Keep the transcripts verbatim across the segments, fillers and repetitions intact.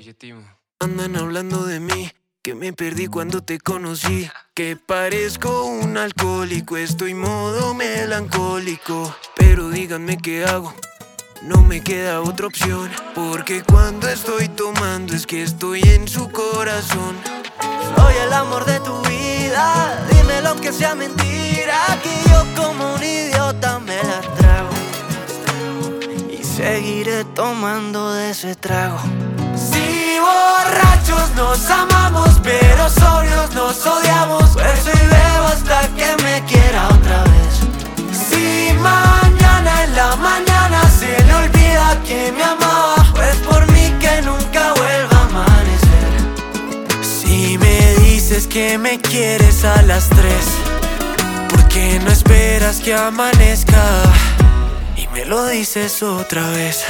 Legítimo. Andan hablando de mí, que me perdí cuando te conocí, que parezco un alcohólico, estoy modo melancólico. Pero díganme qué hago, no me queda otra opción, porque cuando estoy tomando es que estoy en su corazón. Soy el amor de tu vida, dime lo que sea mentira, que yo como un idiota me la trago y seguiré tomando de ese trago. Si borrachos nos amamos, pero sobrios nos odiamos, beso y bebo hasta que me quiera otra vez. Si mañana en la mañana se le olvida que me amaba, pues por mí que nunca vuelva a amanecer. Si me dices que me quieres a las tres, ¿por qué no esperas que amanezca y me lo dices otra vez?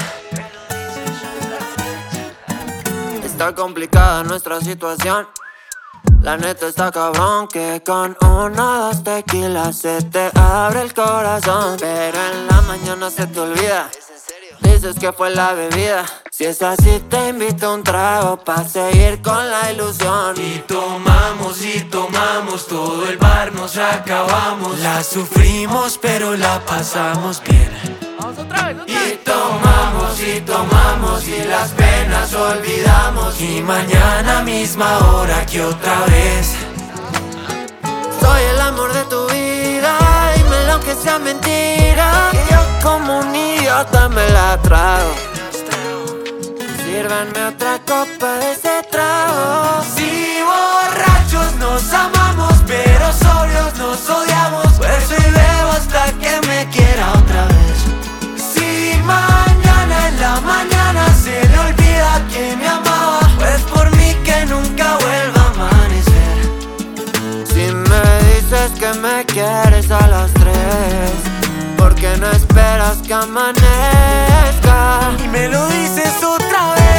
Está complicada nuestra situación, la neta está cabrón, que con una, dos tequilas se te abre el corazón, pero en la mañana se te olvida, dices que fue la bebida. Si es así te invito a un trago pa' seguir con la ilusión. Y tomamos y tomamos, todo el bar nos acabamos. La sufrimos pero la pasamos bien. Vamos otra vez, otra vez. Y tomamos y tomamos y las penas olvidamos. Y mañana misma hora que otra vez. Soy el amor de tu vida, dímelo aunque sea mentira, que yo como un idiota me la trago. Sírvanme otra copa de ese trago. Si borrachos nos amamos, pero sobrios nos odiamos, beso y bebo hasta que me quiera otra vez. Si mañana en la mañana se le olvida que me amaba, pues por mí que nunca vuelva a amanecer. Si me dices que me quieres a las tres, ¿por qué no esperas que amanezca y me lo dices otra vez?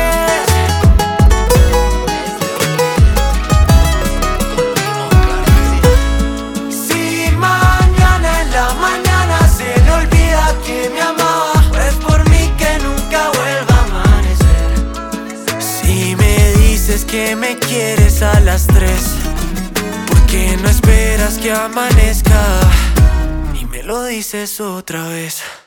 Si mañana en la mañana se le olvida que me amaba, pues por mí que nunca vuelva a amanecer. Si me dices que me quieres a las tres, ¿por qué no esperas que amanezca y me lo dices otra vez?